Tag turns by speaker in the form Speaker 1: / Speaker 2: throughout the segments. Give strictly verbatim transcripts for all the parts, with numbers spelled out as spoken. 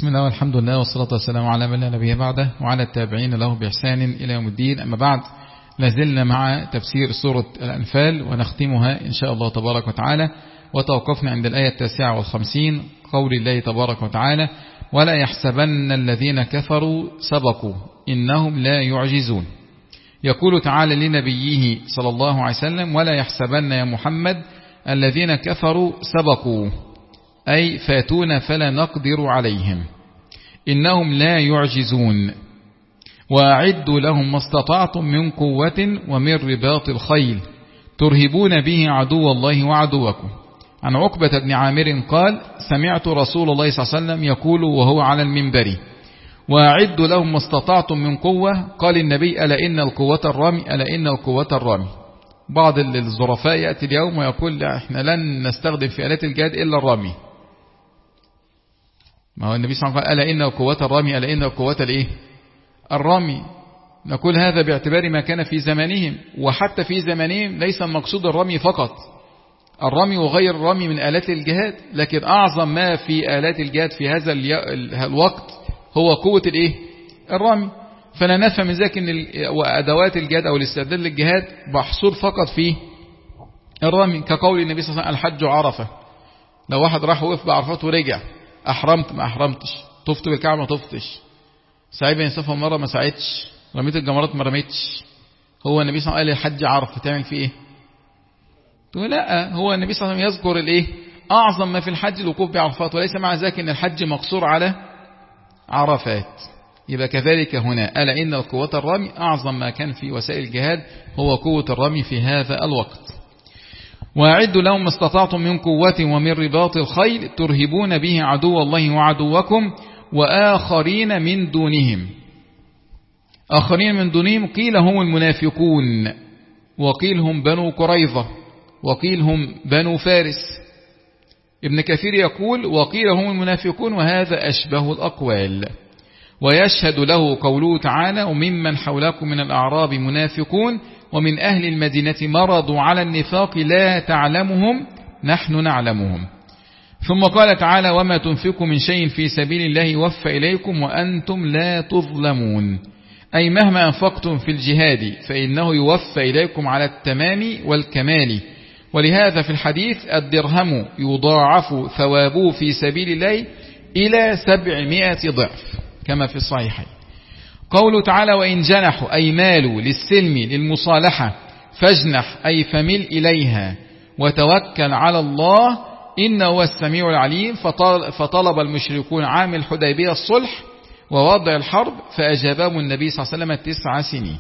Speaker 1: بسم الله والحمد لله والصلاة والسلام على من لا نبي بعده وعلى التابعين له بإحسان إلى يوم الدين. أما بعد، لازلنا مع تفسير سورة الأنفال ونختمها إن شاء الله تبارك وتعالى، وتوقفنا عند الآية التاسعة والخمسين، قول الله تبارك وتعالى: ولا يحسبن الذين كفروا سبقوا إنهم لا يعجزون. يقول تعالى لنبيه صلى الله عليه وسلم: ولا يحسبن يا محمد الذين كفروا سبقوا، أي فاتون فلا نقدر عليهم، إنهم لا يعجزون. وأعدوا لهم ما استطعتم من قوة ومن رباط الخيل ترهبون به عدو الله وعدوكم. عن عقبة بن عامر قال: سمعت رسول الله صلى الله عليه وسلم يقول وهو على المنبر: وأعدوا لهم ما استطعتم من قوة. قال النبي: ألا إن القوة الرمي، ألا إن القوة الرمي. بعض الظرفاء يأتي اليوم ويقول: لا، احنا لن نستخدم في آلات الجهاد إلا الرمي. ما هو النبي صلى الله عليه وسلم قال: ألا إن القوة الرمي، ألا إن القوة الإيه؟ الرمي. نقول هذا باعتبار ما كان في زمانهم، وحتى في زمانهم ليس المقصود الرمي فقط، الرمي وغير الرمي من آلات الجهاد، لكن أعظم ما في آلات الجهاد في هذا الوقت هو قوة الإيه؟ الرمي. فلا نفهم من ذلك أن وأدوات الجهاد أو الاستعداد للجهاد محصور فقط في الرمي، كقول النبي صلى الله عليه وسلم: الحج عرفة. لو واحد راح وقف بعرفات ورجع، أحرمت ما أحرمتش، طفت بالكعبة ما طفتش، سعيد بن صفا مرة ما سعيتش، رميت الجمرات ما رميتش، هو النبي صلى الله عليه وسلم قال: الحج عرفة، تعمل فيه إيه؟ تقول لا، هو النبي صلى الله عليه وسلم يذكر الإيه؟ أعظم ما في الحج الوقوف بعرفات، وليس مع ذلك أن الحج مقصور على عرفات. يبقى كذلك هنا، ألا إن القوة الرمي، أعظم ما كان في وسائل الجهاد هو قوة الرمي في هذا الوقت. وأعدوا لهم ما استطعتم من قوة ومن رباط الخيل ترهبون به عدو الله وعدوكم وآخرين من دونهم. آخرين من دونهم قيل هم المنافقون، وقيل هم بنو قريظة، وقيل هم بنو فارس. ابن كثير يقول: وقيل هم المنافقون، وهذا أشبه الأقوال. ويشهد له قوله تعالى: وممن حولكم من الأعراب منافقون ومن أهل المدينة مرضوا على النفاق لا تعلمهم نحن نعلمهم. ثم قال تعالى: وما تنفقوا من شيء في سبيل الله يوفى إليكم وأنتم لا تظلمون، أي مهما أنفقتم في الجهاد فإنه يوفى إليكم على التمام والكمال. ولهذا في الحديث: الدرهم يضاعف ثوابه في سبيل الله إلى سبعمائة ضعف، كما في الصحيحين. قوله تعالى: وإن جنحوا، أي مالوا للسلم للمصالحة، فاجنح أي فمل إليها وتوكل على الله إنه هو السميع العليم. فطلب المشركون عام الحديبية الصلح ووضع الحرب، فأجابهم النبي صلى الله عليه وسلم تسع سنين.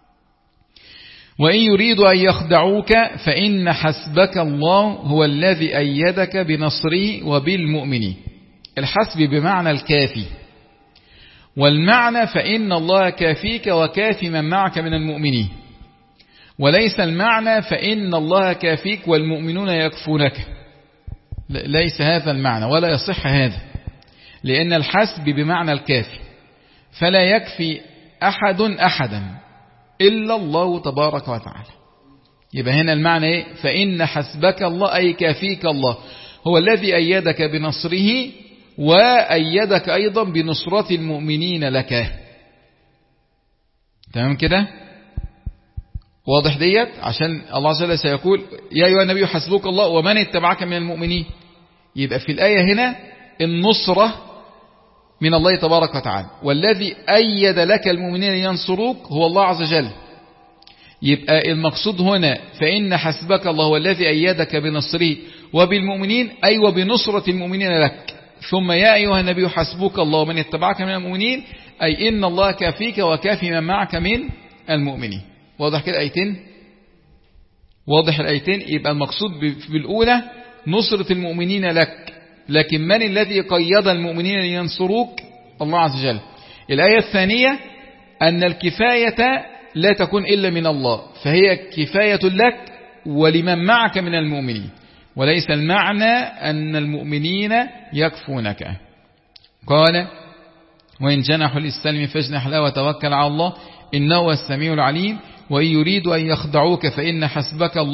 Speaker 1: وإن يريدوا أن يخدعوك فإن حسبك الله هو الذي أيدك بنصره وبالمؤمنين. الحسب بمعنى الكافي، والمعنى فإن الله كافيك وكافي من معك من المؤمنين، وليس المعنى فإن الله كافيك والمؤمنون يكفونك، ليس هذا المعنى ولا يصح هذا، لأن الحسب بمعنى الكافي، فلا يكفي أحد أحدا إلا الله تبارك وتعالى. يبقى هنا المعنى إيه؟ فإن حسبك الله أي كافيك الله، هو الذي أيدك بنصره وأيدك أيضا بنصرة المؤمنين لك. تمام كده؟ واضح ديت؟ عشان الله عز وجل سيقول: يا أيها النبي حسبك الله ومن اتبعك من المؤمنين. يبقى في الآية هنا النصرة من الله تبارك وتعالى، والذي أيد لك المؤمنين ينصروك هو الله عز وجل. يبقى المقصود هنا فإن حسبك الله هو الذي أيدك بنصره وبالمؤمنين، أي وبنصرة المؤمنين لك. ثم يا أيها النبي حسبك الله ومن اتبعك من المؤمنين، أي إن الله كافيك وكافي من معك من المؤمنين. واضح كده آيتين؟ واضح الآيتين. يبقى المقصود بالأولى نصرة المؤمنين لك، لكن من الذي قيد المؤمنين لينصروك؟ الله عز وجل. الآية الثانية أن الكفاية لا تكون إلا من الله، فهي كفاية لك ولمن معك من المؤمنين، وليس المعنى أن المؤمنين يكفونك. قال: وإن جنحوا للسلم فاجنح له وتوكل على الله إنه هو السميع العليم. وإن يريدوا أن يخدعوك فإن حسبك الله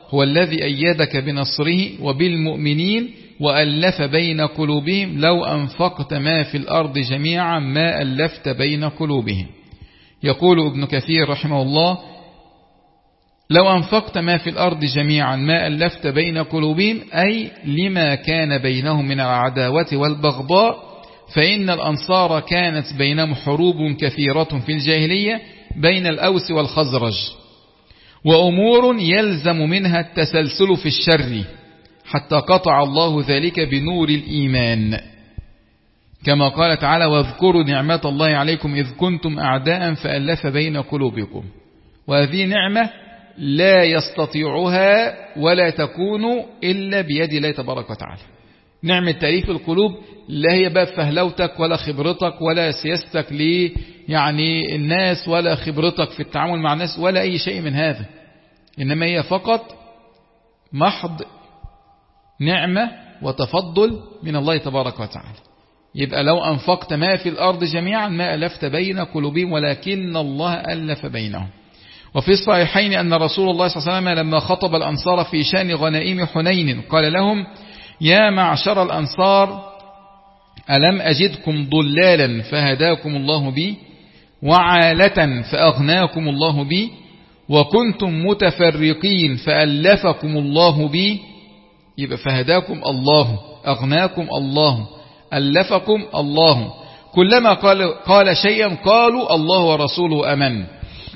Speaker 1: هو الذي أيدك بنصره وبالمؤمنين وألف بين قلوبهم لو أنفقت ما في الأرض جميعا ما ألفت بين قلوبهم. يقول ابن كثير رحمه الله: لو أنفقت ما في الأرض جميعا ما ألفت بين قلوبهم، أي لما كان بينهم من العداوة والبغضاء، فإن الأنصار كانت بينهم حروب كثيرة في الجاهلية بين الأوس والخزرج، وأمور يلزم منها التسلسل في الشر، حتى قطع الله ذلك بنور الإيمان، كما قال تعالى: واذكروا نعمة الله عليكم إذ كنتم أعداء فألف بين قلوبكم. وهذه نعمة لا يستطيعها ولا تكون إلا بيد الله تبارك وتعالى. نعمة تأليف القلوب لا هي بقى فهلوتك ولا خبرتك ولا سياستك ليه يعني الناس ولا خبرتك في التعامل مع الناس ولا أي شيء من هذا، إنما هي فقط محض نعمة وتفضل من الله تبارك وتعالى. يبقى لو أنفقت ما في الأرض جميعا ما ألفت بين قلوبهم ولكن الله ألف بينهم. وفي الصحيحين أن رسول الله صلى الله عليه وسلم لما خطب الأنصار في شأن غنائم حنين قال لهم: يا معشر الأنصار، ألم أجدكم ضلالا فهداكم الله بي، وعالة فأغناكم الله بي، وكنتم متفرقين فألفكم الله بي. يبقى فهداكم الله، أغناكم الله، ألفكم الله. كلما قال, قال شيئا قالوا الله ورسوله أمن.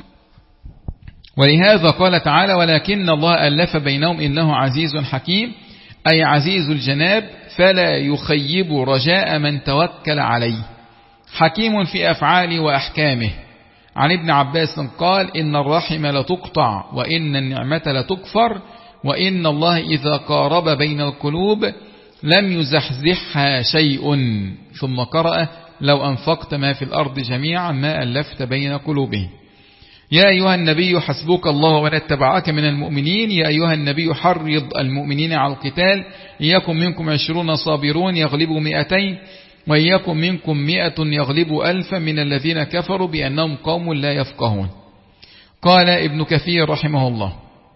Speaker 1: ولهذا قال تعالى: ولكن الله ألف بينهم إنه عزيز حكيم، أي عزيز الجناب فلا يخيب رجاء من توكل عليه، حكيم في أفعاله وأحكامه. عن ابن عباس قال: إن الرحم لتقطع وإن النعمة لتكفر، وإن الله إذا قارب بين القلوب لم يزحزحها شيء. ثم قرأ: لو أنفقت ما في الأرض جميعا ما ألفت بين قلوبهم. يا أيها النبي حسبك الله ومن اتبعك من المؤمنين. يا أيها النبي حرض المؤمنين على القتال، إياكم منكم عشرون صابرون يغلبوا مئتين، وإياكم منكم مئة يغلبوا ألفا من الذين كفروا بأنهم قوم لا يفقهون. قال ابن كثير رحمه الله: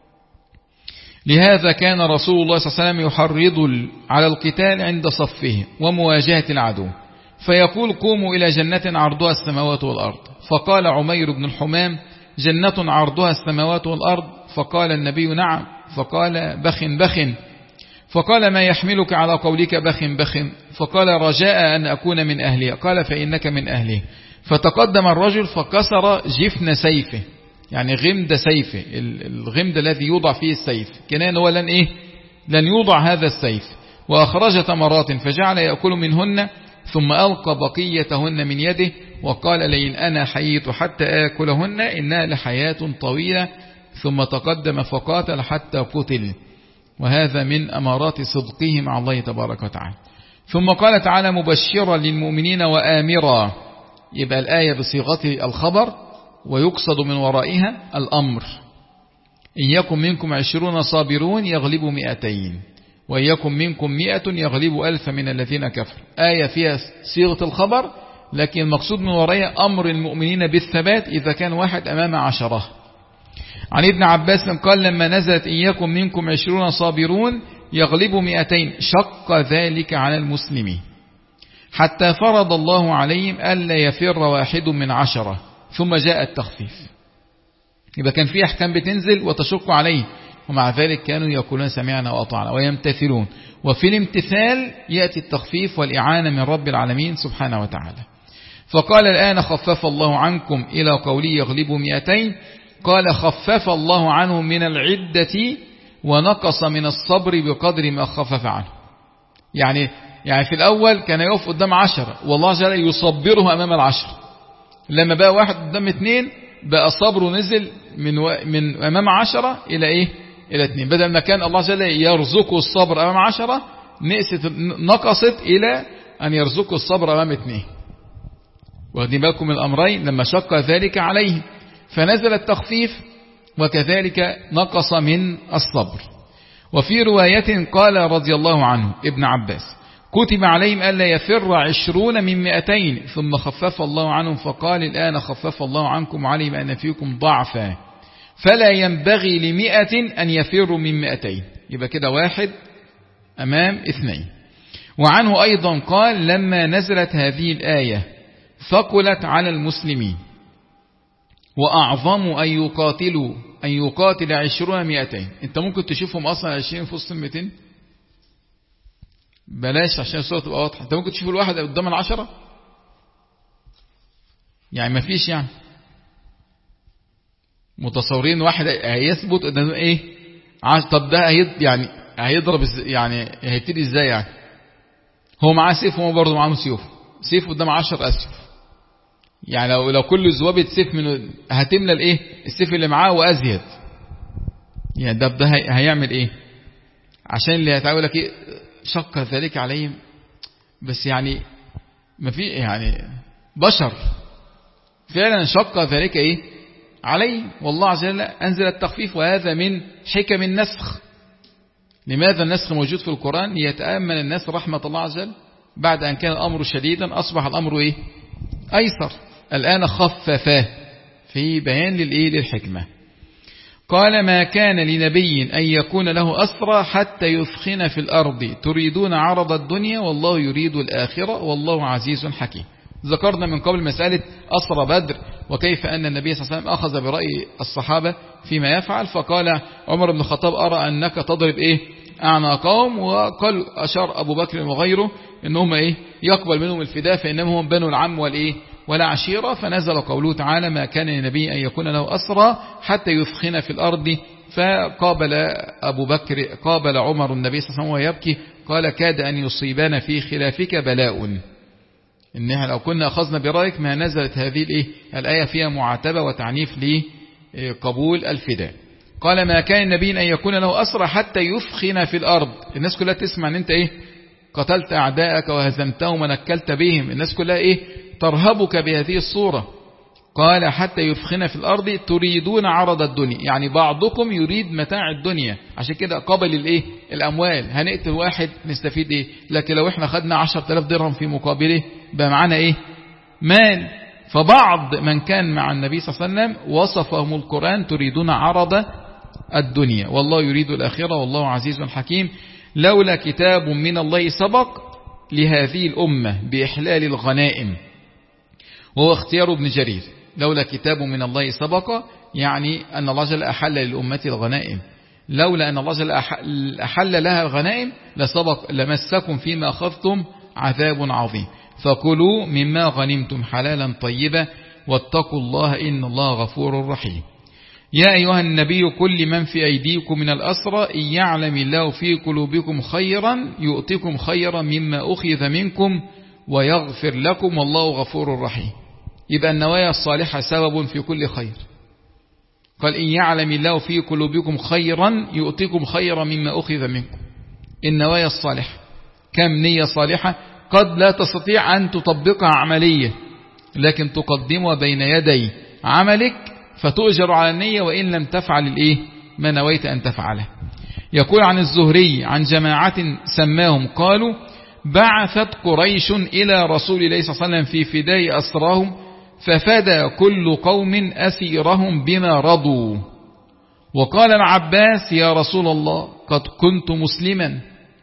Speaker 1: لهذا كان رسول الله صلى الله عليه وسلم يحرض على القتال عند صفه ومواجهة العدو، فيقول: قوموا إلى جنة عرضها السماوات والأرض. فقال عمير بن الحمام: جنة عرضها السماوات والأرض؟ فقال النبي: نعم. فقال: بخ بخ. فقال: ما يحملك على قولك بخ بخ؟ فقال: رجاء أن أكون من أهلها. قال: فإنك من أهله. فتقدم الرجل فكسر جفن سيفه، يعني غمد سيفه، الغمد الذي يوضع فيه السيف، كنان هو لن إيه لن يوضع هذا السيف. وأخرج تمرات فجعل يأكل منهن، ثم ألقى بقيتهن من يده وقال: لئن أنا حييت حتى آكلهن إنها لحياة طويلة. ثم تقدم فقاتل حتى قتل. وهذا من أمارات صدقه مع الله تبارك وتعالى. ثم قال تعالى: مبشرا للمؤمنين وآمرا. يبقى الآية بصيغة الخبر ويقصد من ورائها الأمر. إن يكن منكم عشرون صابرون يغلبوا مئتين، وإن يكن منكم مئة يغلبوا ألف من الذين كفروا. آية فيها صيغة الخبر، لكن المقصود من ورائها أمر المؤمنين بالثبات إذا كان واحد أمام عشرة. عن ابن عباس قال: لما نزلت إن يكن منكم عشرون صابرون يغلبوا مئتين شق ذلك على المسلمين، حتى فرض الله عليهم ألا يفر واحد من عشرة، ثم جاء التخفيف. يبقى كان في أحكام بتنزل وتشق عليه، ومع ذلك كانوا يقولون سمعنا وأطعنا ويمتثلون. وفي الامتثال يأتي التخفيف والإعانة من رب العالمين سبحانه وتعالى. فقال: الآن خفف الله عنكم، إلى قولي يغلبوا مئتين. قال: خفف الله عنهم من العدة ونقص من الصبر بقدر ما خفف عنه. يعني يعني في الأول كان يقف قدام عشرة والله جل يصبره أمام العشر، لما بقى واحد قدام اثنين بقى صبره نزل من و... من أمام عشرة إلى إيه إلى اثنين. بدل ما كان الله جل يرزقه الصبر أمام عشرة نقصت نقصت إلى أن يرزقه الصبر أمام اثنين. واخدين بالكم من الأمرين لما شق ذلك عليه، فنزل التخفيف وكذلك نقص من الصبر. وفي رواية قال رضي الله عنه ابن عباس: كتب عليهم ألا يفر عشرون من مئتين، ثم خفف الله عنهم فقال: الآن خفف الله عنكم وعلم أن فيكم ضعفا، فلا ينبغي لمئة أن يفروا من مئتين. يبقى كده واحد أمام اثنين. وعنه أيضا قال لما نزلت هذه الآية ثقلت على المسلمين وأعظم أن يقاتلوا أن يقاتل عشرون مئتين. أنت ممكن تشوفهم أصلا عشرين في وسط المئتين، بلاش عشان الصورة تبقى واضحة. أنت ممكن تشوف الواحد قدام العشرة، يعني ما فيش، يعني متصورين واحد هيثبت قدام ايه؟ طب ده هيد يعني هيضرب يعني هيبتدي ازاي؟ يعني هو معاه سيف وهو برضه معاه سيوف، سيف قدام عشر اسيف، يعني لو لو كل ذوابة سيف من هتملى الايه؟ السيف اللي معاه وازيد، يعني ده ده هيعمل ايه؟ عشان اللي هتقول لك ايه شق ذلك عليهم، بس يعني ما في يعني بشر فعلا شق ذلك ايه عليه، والله عز وجل أنزل التخفيف. وهذا من حكم النسخ. لماذا النسخ موجود في القرآن؟ ليتأمل الناس رحمة الله عز وجل، بعد أن كان الأمر شديدا أصبح الأمر إيه؟ أيسر، الآن خففاه في بيان للإيه؟ للحكمة. قال ما كان لنبي أن يكون له أسرى حتى يثخن في الأرض تريدون عرض الدنيا والله يريد الآخرة والله عزيز حكيم. ذكرنا من قبل مسألة أسرى بدر، وكيف أن النبي صلى الله عليه وسلم أخذ برأي الصحابة فيما يفعل، فقال عمر بن الخطاب أرى أنك تضرب إيه أعناقهم، وقال أشار أبو بكر وغيره إنهم إيه يقبل منهم الفداء فإنهم هم بنو العم والإيه والعشيرة. فنزل قوله تعالى ما كان للنبي أن يكون له أسرى حتى يثخن في الأرض. فقابل أبو بكر قابل عمر النبي صلى الله عليه وسلم ويبكي، قال كاد أن يصيبنا في خلافك بلاء، إنها لو كنا أخذنا برأيك ما نزلت هذه الإيه؟ الآية فيها معاتبة وتعنيف لقبول الفداء. قال ما كان النبي أن يكون له أسرى حتى يفخن في الأرض. الناس كلها تسمع أن أنت إيه قتلت أعداءك وهزمتهم ونكلت بهم، الناس كلها إيه ترهبك بهذه الصورة. قال حتى يفخن في الأرض تريدون عرض الدنيا، يعني بعضكم يريد متاع الدنيا، عشان كده قبل الإيه الأموال، هنقتل واحد نستفيد إيه، لكن لو إحنا خدنا عشرة آلاف درهم في مقابله بقى معنا إيه مال. فبعض من كان مع النبي صلى الله عليه وسلم وصفهم القرآن تريدون عرض الدنيا والله يريد الآخرة والله عزيز حكيم. لولا كتاب من الله سبق لهذه الأمة بإحلال الغنائم، وهو اختيار ابن جرير. لولا كتاب من الله سبق يعني أن الله جل أحل للأمة الغنائم، لولا أن الله جل أحل لها الغنائم لسبق لمسكم فيما أخذتم عذاب عظيم، فكلوا مما غنمتم حلالا طيبا واتقوا الله إن الله غفور رحيم. يا أيها النبي كل من في أيديكم من الأسرى إن يعلم الله في قلوبكم خيرا يؤتكم خيرا مما أخذ منكم ويغفر لكم والله غفور رحيم. يبقى النوايا الصالحة سبب في كل خير. قال إن يعلم الله في قلوبكم خيرا يؤتكم خيرا مما أخذ منكم. النوايا الصالحة كم نية صالحة قد لا تستطيع أن تطبقها عملية، لكن تقدمها بين يدي عملك فتؤجر على النية وإن لم تفعل الإيه ما نويت أن تفعله. يقول عن الزهري عن جماعة سماهم قالوا بعثت قريش إلى رسول الله صلى الله عليه وسلم في فداء أسراهم ففدى كل قوم أسيرهم بما رضوا. وقال العباس يا رسول الله قد كنت مسلما.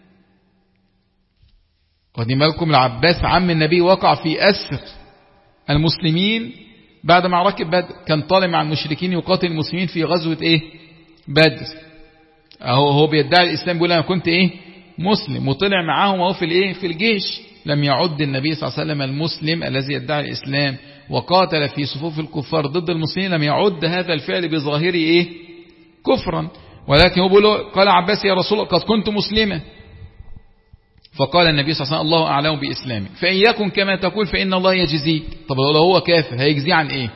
Speaker 1: قد مالكم العباس عم النبي وقع في أسر المسلمين بعد معركة بدر، كان طالع مع المشركين يقاتل المسلمين في غزوة إيه بدر، أهو هو بيدعي الإسلام بيقول أنا كنت إيه مسلم، وطلع معاهم أهو في الإيه في الجيش. لم يعد النبي صلى الله عليه وسلم المسلم الذي يدعي الإسلام وقاتل في صفوف الكفار ضد المسلمين، لم يعد هذا الفعل بظاهره إيه كفرا، ولكن هو بيقول قال عباس يا رسول الله قد كنت مسلما. فقال النبي صلى الله عليه وسلم الله أعلم بإسلامك فإن يكن كما تقول فإن الله يجزيك. طب لو هو كافر هيجزي عن إيه؟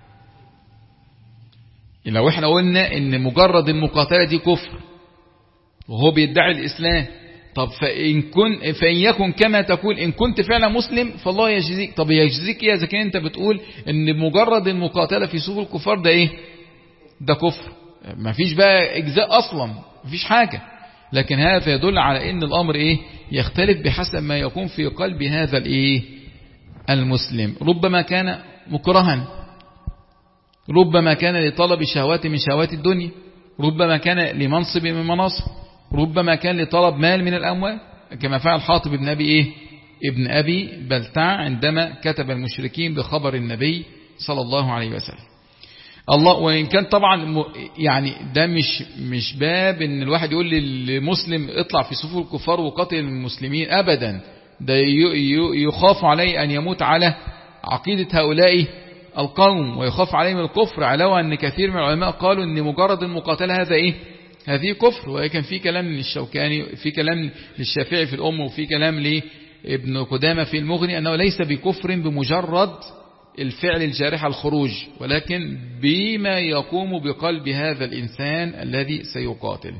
Speaker 1: لو احنا قلنا إن مجرد المقاتلة دي كفر وهو بيدعي الإسلام، طب فإن, كن فإن يكن كما تقول إن كنت فعلا مسلم فالله يجزيك. طب يجزيك إيه إذا كان أنت بتقول إن مجرد المقاتلة في صفوف الكفار ده إيه ده كفر، ما فيش بقى إجزاء أصلا، ما فيش حاجة. لكن هذا يدل على ان الامر ايه يختلف بحسب ما يكون في قلب هذا الايه المسلم. ربما كان مكرها ربما كان لطلب شهوات من شهوات الدنيا، ربما كان لمنصب من مناصب، ربما كان لطلب مال من الأموال، كما فعل حاطب ابن أبي إيه؟ ابن أبي بلتع عندما كتب المشركين بخبر النبي صلى الله عليه وسلم. الله، وإن كان طبعا يعني ده مش مش باب ان الواحد يقول للمسلم اطلع في صفوف الكفار وقاتل المسلمين أبدا، ده يخاف عليه أن يموت على عقيدة هؤلاء القوم ويخاف عليهم الكفر، علاوة أن كثير من العلماء قالوا أن مجرد المقاتلة هذا إيه؟ هذه كفر. ولكن في كلام للشوكاني، في كلام للشافعي في الأم، وفي كلام لابن قدامة في المغني أنه ليس بكفر بمجرد الفعل الجارح الخروج، ولكن بما يقوم بقلب هذا الإنسان الذي سيقاتل.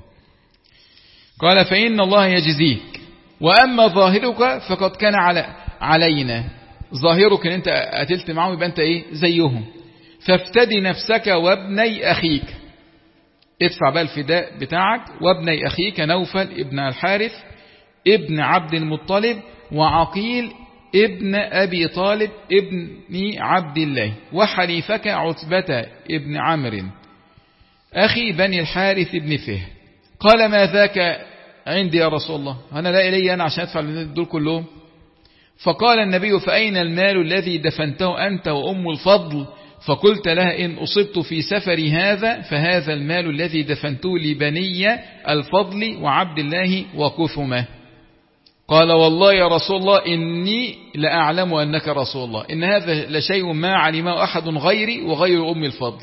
Speaker 1: قال فإن الله يجزيك، وأما ظاهرك فقد كان على علينا. ظاهرك ان انت قتلت معهم يبقى انت ايه؟ زيهم. فافتدي نفسك وابني أخيك، ادفع بقى الفداء بتاعك وابني أخيك نوفل ابن الحارث ابن عبد المطلب وعقيل ابن أبي طالب ابن عبد الله وحليفك عتبة ابن عمرو أخي بني الحارث ابن فهر. قال ما ذاك عندي يا رسول الله، أنا لا إلي أنا عشان أدفع دول كلهم. فقال النبي فأين المال الذي دفنته أنت وأم الفضل؟ فقلت لها إن أصبت في سفري هذا فهذا المال الذي دفنته لبني الفضل وعبد الله وكثمة. قال والله يا رسول الله إني لأعلم أنك رسول الله، إن هذا لشيء ما علمه أحد غيري وغير أم الفضل.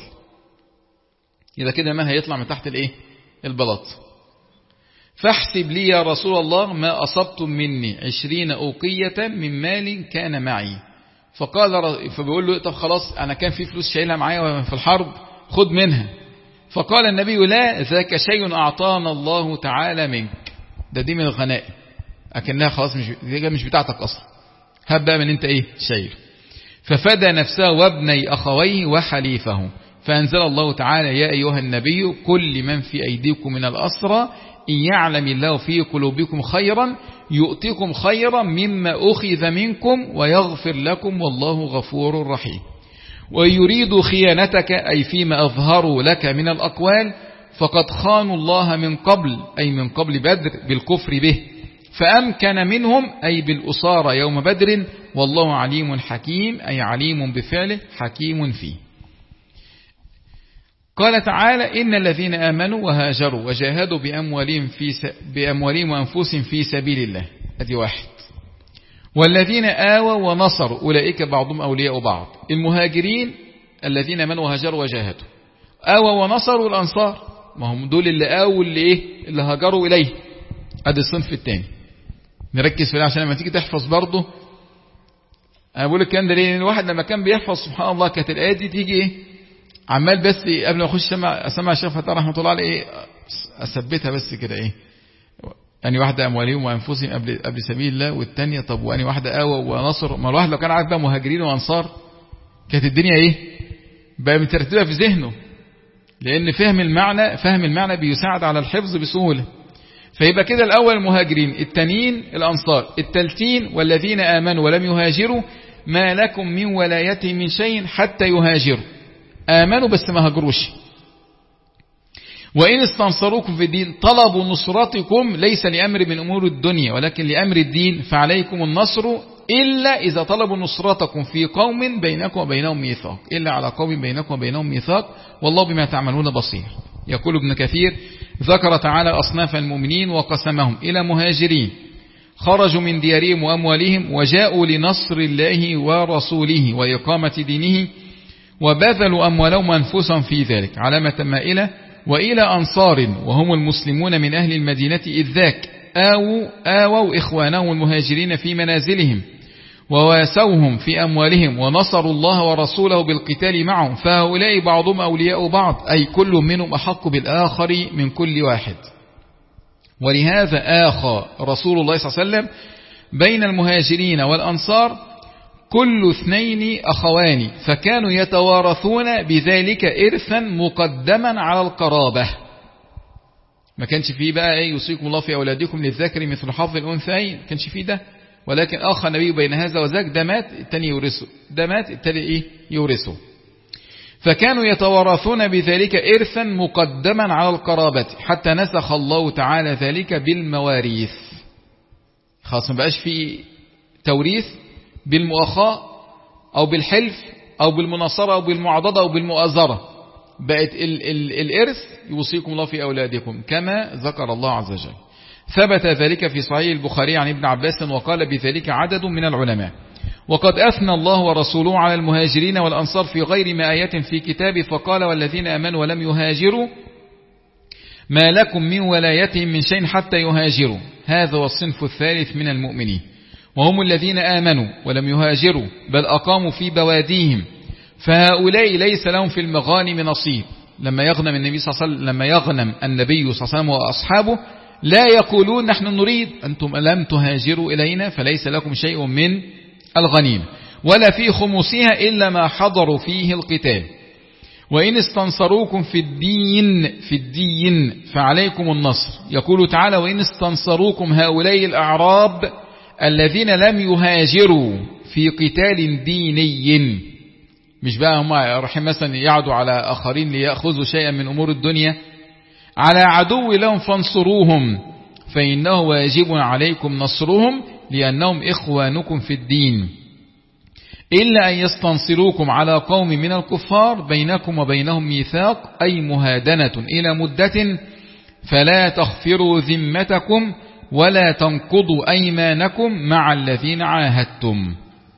Speaker 1: إذا كده ما هيطلع من تحت الإيه؟ البلاط. فاحسب لي يا رسول الله ما أصبتم مني عشرين أوقية من مال كان معي. فقال فبيقول له طب خلاص أنا كان في فلوس شايلها معايا في الحرب خد منها. فقال النبي لا ذاك شيء أعطانا الله تعالى منك، ده دي من الغنائم أكنها خلاص مش دي مش بتاعتك أصلا، هبقى من أنت إيه شايل. ففدى نفسه وابني أخويه وحليفه. فأنزل الله تعالى يا أيها النبي كل من في أيديكم من الأسرى إن يعلم الله في قلوبكم خيرا يؤتكم خيرا مما أخذ منكم ويغفر لكم والله غفور رحيم. ويريد خيانتك أي فيما أظهروا لك من الأقوال فقد خانوا الله من قبل أي من قبل بدر بالكفر به، فأمكن منهم أي بالأسارة يوم بدر والله عليم حكيم أي عليم بفعله حكيم فيه. قال تعالى إن الذين آمنوا وهاجروا وجاهدوا بأموالهم, في س... بأموالهم وأنفسهم في سبيل الله، هذه واحد. والذين آووا ونصروا أولئك بعضهم أولياء بعض. المهاجرين الذين آمنوا وهاجروا وجاهدوا، آووا ونصروا الأنصار، ما هم دول اللي آووا اللي إيه اللي هاجروا إليه. هذا الصنف الثاني نركز فيه عشان لما تيجي تحفظ برضه. أنا بقول لك كان ده ليه الواحد لما كان بيحفظ سبحان الله كانت الآية دي تيجي إيه عمال بس قبل ما اخش اسمع الشيخ فتح رحمه الله عليه ايه اثبتها بس كده ايه يعني واحده اموالهم وانفسهم قبل قبل سبيل الله، والثانيه طب واني واحده آوى ونصر. ما الواحد لو كان عارف بقى مهاجرين وانصار كانت الدنيا ايه بقى مترتبه في ذهنه، لان فهم المعنى فهم المعنى بيساعد على الحفظ بسهوله. فيبقى كده الاول المهاجرين، التانيين الانصار، التالتين والذين امنوا ولم يهاجروا ما لكم من ولايتهم من شيء حتى يهاجروا. آمنوا بس ما هاجروش. وإن استنصروكم في الدين طلبوا نصرتكم ليس لأمر من أمور الدنيا ولكن لأمر الدين فعليكم النصر إلا إذا طلبوا نصرتكم في قوم بينكم وبينهم ميثاق، إلا على قوم بينكم وبينهم ميثاق والله بما تعملون بصير. يقول ابن كثير ذكر تعالى أصناف المؤمنين وقسمهم إلى مهاجرين خرجوا من ديارهم وأموالهم وجاءوا لنصر الله ورسوله وإقامة دينه وبذلوا أموالهم وأنفسهم في ذلك علامة مائلة، وإلى أنصار وهم المسلمون من أهل المدينة إذ ذاك آووا, آووا إخوانهم المهاجرين في منازلهم وواسوهم في أموالهم ونصروا الله ورسوله بالقتال معهم، فهؤلاء بعضهم أولياء بعض أي كل منهم أحق بالآخر من كل واحد. ولهذا آخى رسول الله صلى الله عليه وسلم بين المهاجرين والأنصار كل اثنين أخوان فكانوا يتوارثون بذلك إرثا مقدما على القرابة. ما كانش فيه بقى ايه يوصيكم الله في أولادكم للذكر مثل حظ الأنثيين، ما كانش فيه ده، ولكن أخى النبي بين هذا وذاك، ده مات التاني يورثه، ده مات التاني ايه يورثه. فكانوا يتوارثون بذلك إرثا مقدما على القرابة، حتى نسخ الله تعالى ذلك بالمواريث. خلاص ما بقاش في توريث بالمؤاخاة أو بالحلف أو بالمناصرة أو بالمعاضدة أو بالمؤازرة، بقت ال ال الإرث يوصيكم الله في أولادكم كما ذكر الله عز وجل. ثبت ذلك في صحيح البخاري عن ابن عباس، وقال بذلك عدد من العلماء. وقد أثنى الله ورسوله على المهاجرين والأنصار في غير ما آية في كتابه، فقال والذين آمنوا ولم يهاجروا ما لكم من ولايتهم من شيء حتى يهاجروا. هذا والصنف الثالث من المؤمنين، وهم الذين آمنوا ولم يهاجروا بل أقاموا في بواديهم، فهؤلاء ليس لهم في المغانم نصيب. لما يغنم النبي صلى الله عليه وسلم لما يغنم النبي صلى الله عليه وسلم وأصحابه لا يقولون نحن نريد، أنتم لم تهاجروا إلينا فليس لكم شيء من الغنيمة، ولا في خمسها إلا ما حضروا فيه القتال. وإن استنصروكم في الدين في الدين فعليكم النصر. يقول تعالى وإن استنصروكم هؤلاء الأعراب الذين لم يهاجروا في قتال ديني، مش بقى هم رايحين مثلا يعدوا على آخرين ليأخذوا شيئا من أمور الدنيا، على عدو لهم فانصروهم فإنه واجب عليكم نصرهم لأنهم إخوانكم في الدين، إلا أن يستنصروكم على قوم من الكفار بينكم وبينهم ميثاق أي مهادنة إلى مدة، فلا تغفروا ذمتكم ولا تنقضوا أيمانكم مع الذين عاهدتم.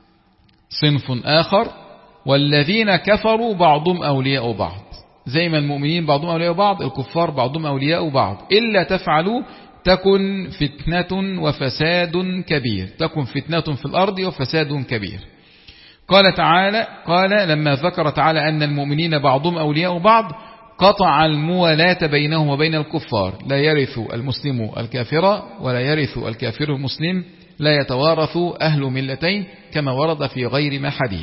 Speaker 1: صنف آخر والذين كفروا بعضهم أولياء بعض، زي ما المؤمنين بعضهم أولياء بعض، الكفار بعضهم أولياء بعض، إلا تفعلوا تكن فتنة وفساد كبير، تكن فتنة في الأرض وفساد كبير. قال تعالى قال لما ذكر تعالى أن المؤمنين بعضهم أولياء بعض قطع الموالاة بينهم وبين الكفار، لا يرث المسلم الكافر ولا يرث الكافر المسلم، لا يتوارث أهل ملتين كما ورد في غير ما حديث.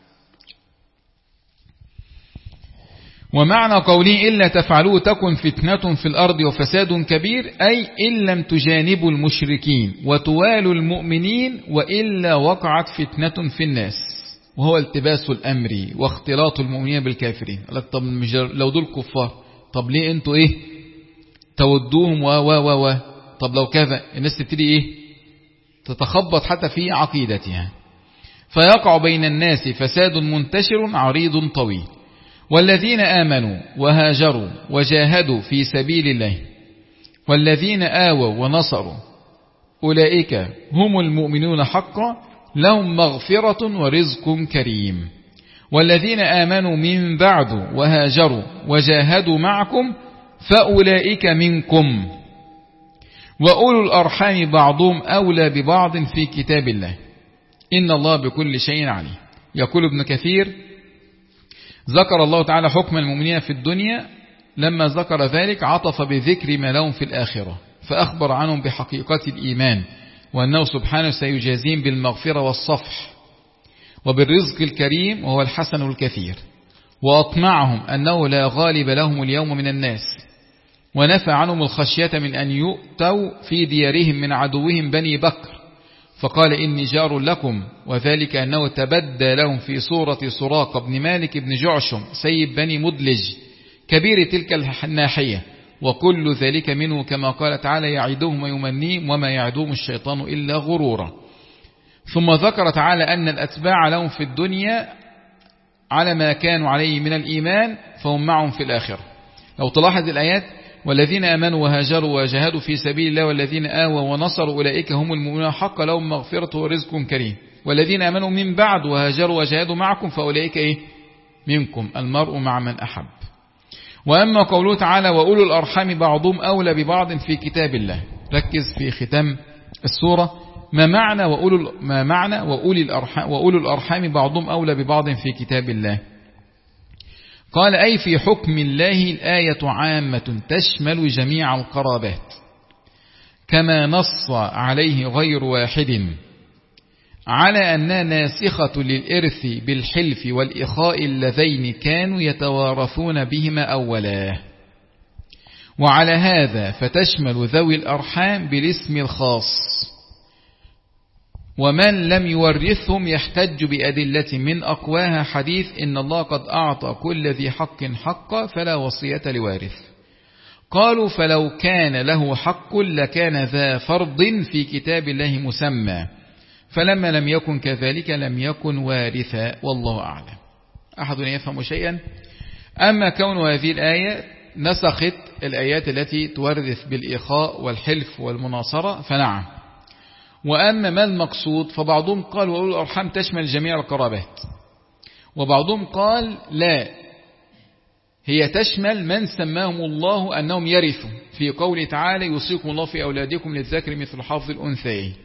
Speaker 1: ومعنى قوله إلا تفعلوا تكن فتنة في الأرض وفساد كبير، أي إن لم تجانبوا المشركين وتوالوا المؤمنين وإلا وقعت فتنة في الناس، وهو التباس الأمر واختلاط المؤمنين بالكافرين. طب لو دول كفار طب ليه انتوا ايه تودوهم و و و و طب لو كذا، الناس تبتدي ايه تتخبط حتى في عقيدتها، فيقع بين الناس فساد منتشر عريض طويل. والذين آمنوا وهاجروا وجاهدوا في سبيل الله والذين آووا ونصروا أولئك هم المؤمنون حقا لهم مغفرة ورزق كريم. والذين آمنوا من بعد وهاجروا وجاهدوا معكم فأولئك منكم، وأولو الأرحام بعضهم أولى ببعض في كتاب الله إن الله بكل شيء عليم. يقول ابن كثير ذكر الله تعالى حكم المؤمنين في الدنيا، لما ذكر ذلك عطف بذكر ما لهم في الآخرة، فأخبر عنهم بحقيقة الإيمان وأنه سبحانه سيجازيهم بالمغفرة والصفح وبالرزق الكريم وهو الحسن الكثير، وأطمعهم أنه لا غالب لهم اليوم من الناس، ونفى عنهم الخشية من أن يؤتوا في ديارهم من عدوهم بني بكر، فقال إني جار لكم، وذلك أنه تبدى لهم في صورة سراق بن مالك بن جعشم سيد بني مدلج كبير تلك الناحية، وكل ذلك منه كما قال تعالى يعدهم ويمنيهم وما يعدهم الشيطان إلا غرورا. ثم ذكر تعالى أن الأتباع لهم في الدنيا على ما كانوا عليه من الإيمان فهم معهم في الآخرة. لو تلاحظ الآيات والذين آمنوا وهاجروا وجاهدوا في سبيل الله والذين آووا ونصروا أولئك هم المؤمنون حقا لهم مغفرة ورزق كريم. والذين آمنوا من بعد وهاجروا وجاهدوا معكم فأولئك إيه؟ منكم، المرء مع من أحب. وأما قوله تعالى وأولو الأرحام بعضهم أولى ببعض في كتاب الله، ركز في ختام السورة ما معنى وأولو ما معنى وأولي الأرحام وأولو الأرحام بعضهم أولى ببعض في كتاب الله. قال أي في حكم الله الآية عامة تشمل جميع القرابات، كما نص عليه غير واحد على أنها ناسخة للإرث بالحلف والإخاء اللذين كانوا يتوارثون بهما أولا. وعلى هذا فتشمل ذوي الأرحام بالاسم الخاص، ومن لم يورثهم يحتج بأدلة من أقواها حديث إن الله قد أعطى كل ذي حق حقا فلا وصية لوارث. قالوا فلو كان له حق لكان ذا فرض في كتاب الله مسمى، فلما لم يكن كذلك لم يكن وارثا، والله أعلم. أحد يفهم شيئا؟ أما كون هذه الآية نسخت الآيات التي تورث بالإخاء والحلف والمناصرة فنعم. وأما ما المقصود فبعضهم قال وأولو الأرحام تشمل جميع القرابات، وبعضهم قال لا، هي تشمل من سماهم الله أنهم يرثوا في قوله تعالى يوصيكم الله في أولادكم للذكر مثل حظ الأنثيين.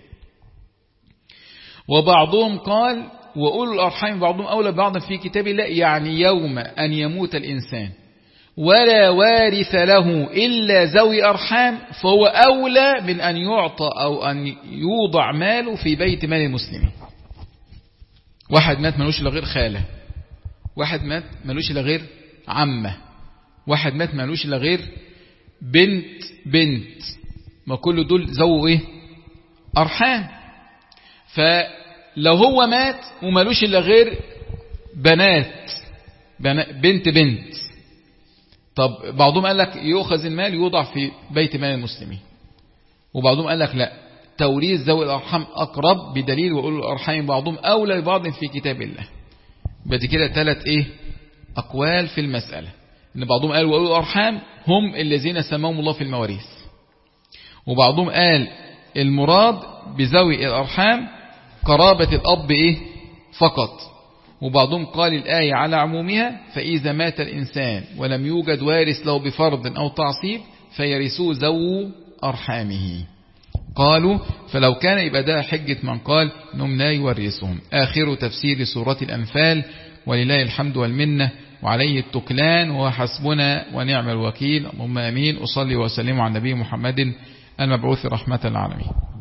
Speaker 1: وبعضهم قال وأولو الأرحام بعضهم أولى بعض في كتاب الله، يعني يوم أن يموت الإنسان ولا وارث له إلا ذوي أرحام فهو أولى من أن يعطى أو أن يوضع ماله في بيت مال المسلمين. واحد مات ملوش إلا غير خالة، واحد مات ملوش إلا غير عمة، واحد مات ملوش إلا غير بنت بنت، ما كل دول ذوي إيه؟ أرحام. فلو هو مات وملوش إلا غير بنات بنت بنت، طب بعضهم قال لك يؤخذ المال يوضع في بيت مال المسلمين، وبعضهم قال لك لا، توريث ذوي الأرحام أقرب بدليل وأولو الأرحام بعضهم أولى ببعض في كتاب الله. بدي كده ثلاث إيه أقوال في المسألة، إن بعضهم قال وأولو الأرحام هم الذين سماهم الله في المواريث، وبعضهم قال المراد بذوي الأرحام قرابة الأب إيه فقط، وبعضهم قال الآية على عمومها فإذا مات الإنسان ولم يوجد وارث له بفرض أو تعصيب فيرثوه ذو أرحامه. قالوا فلو كان يبقى ده حجة من قال إنهم لا يورثهم. آخر تفسير سورة الأنفال، ولله الحمد والمنة وعليه التكلان وحسبنا ونعم الوكيل. اللهم آمين. أصلي وسلم على النبي محمد المبعوث رحمة العالمين.